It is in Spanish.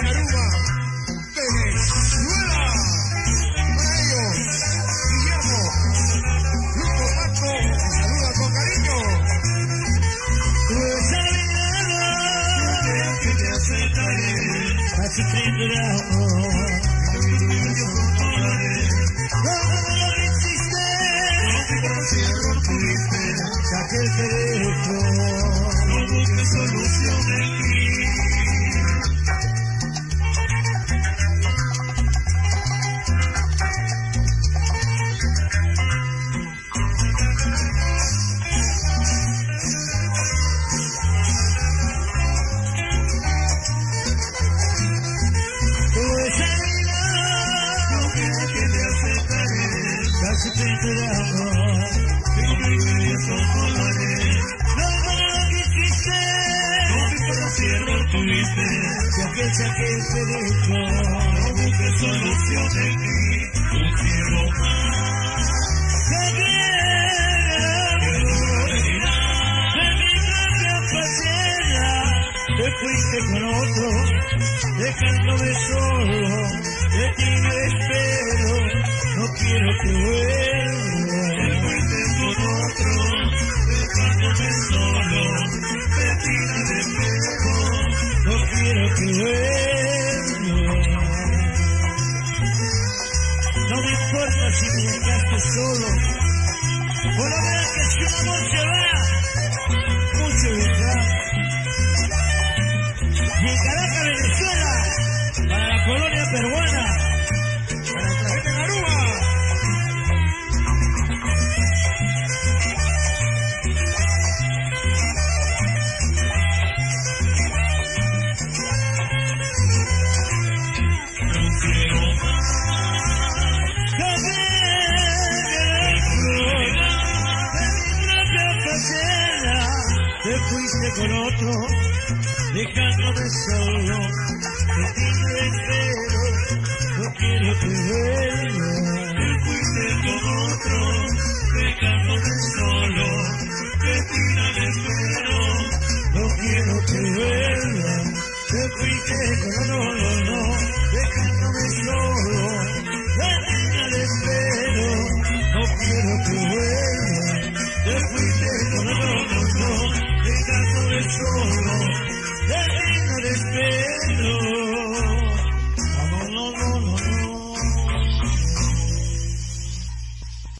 Aruba, Venezuela. Para ellos, Guillermo, Luco Paco, te saluda con cariño. Pues que te aceptaré, así te amor. Saque el derecho, no busques solución en mí. Tú esa vida, no quiero que te aceptaré, casi te amor. Eso no lo haré. No lo que hiciste, no vi para cierro tuviste. Saque el derecho, no busques solución en mí. Un cielo más. De mi propia faceta, te fuiste con otro, dejándome solo. De ti me espero, no quiero que vuelvas. Te fuiste con otro, dejándome solo. De ti me espero, no quiero que vuelvas. No me importa si me dejaste solo. Por lo menos que si un amor se va, mucho vendrá. Y en Caracas, Venezuela, para la colonia peruana, para traerte en Aruba. Te fuiste con otro, dejándome solo. De ti me espero, no quiero que vuelvas. Te fuiste con otro, dejándome solo. De ti me espero, no quiero que vuelvas. Te fuiste con otro, no, dejándome solo. De ti me espero, no quiero que vuelvas. Te fuiste con otro, no, dejándome solo, de ti no te espero.